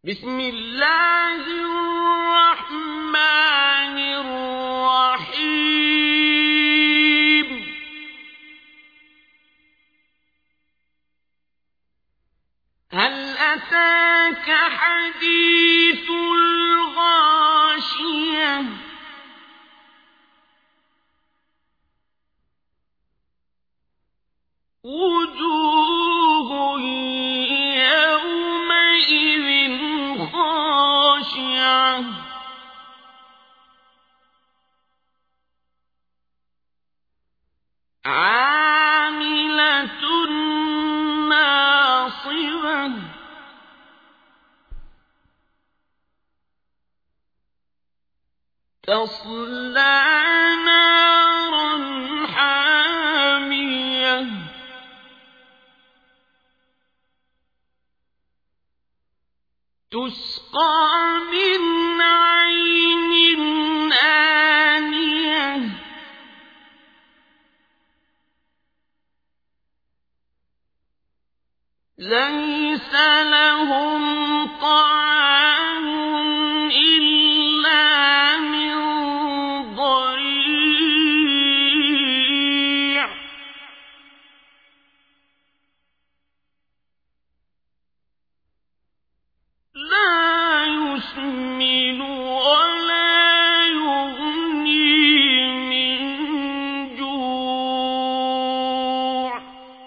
بسم الله الرحمن الرحيم هل أتاك حديث الغاشية وجوه يومئذ خاشعة عاملة ناصبة تصلى نارا حامية تسقى من عين آنية ليس لهم طعام إلا من ضريع لا يسمن ولا يغني من جوع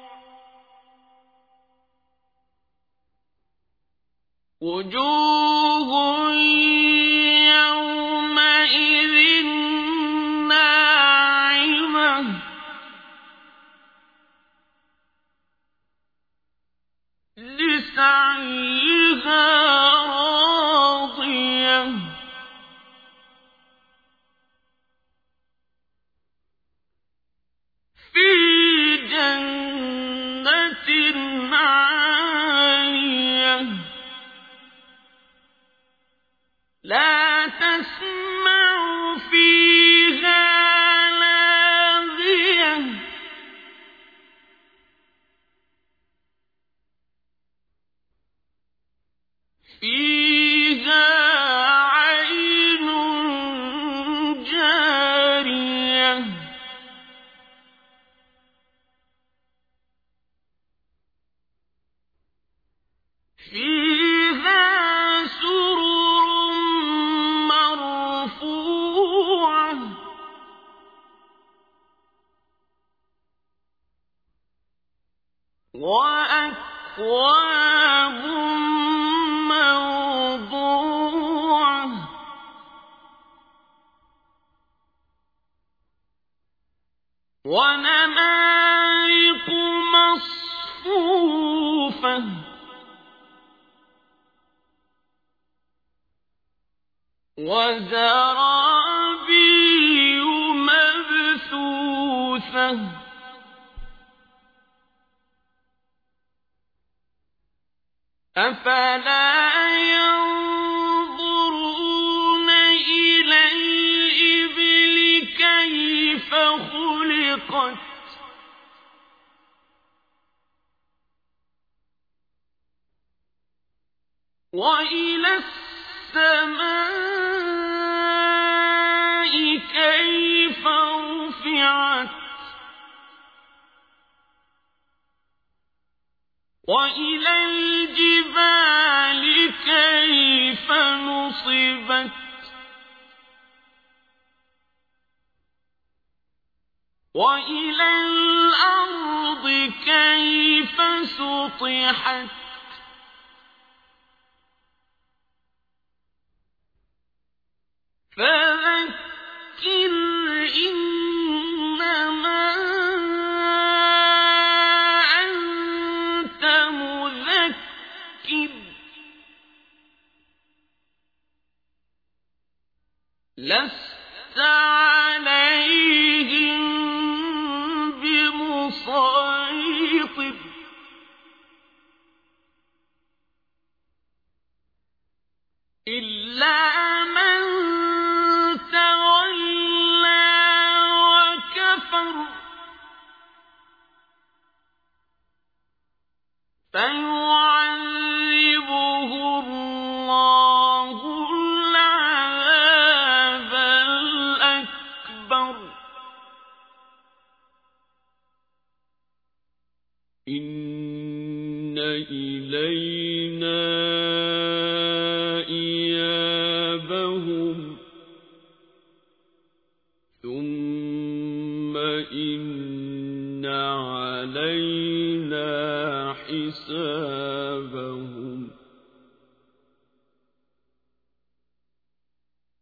وجوه يومئذ ناعمة لسعيها راضية في جنة عالية لا تسمع فيها لاغية فيها عين جارية فيها سرر مرفوعة وأكواب موضوعة ونمارق مصفوفة وزرابي مبثوثة أفلا ينظرون إلى الإبل كيف خلقت وإلى السماء كيف رفعت وإلى الجبال كيف نصبت وإلى الأرض كيف سطحت فذكر إنما أنت مذكر لست عليهم بمسيطر إلا من تولى وكفر فيعذبه الله إن إلينا إيابهم ثم إن علينا حسابهم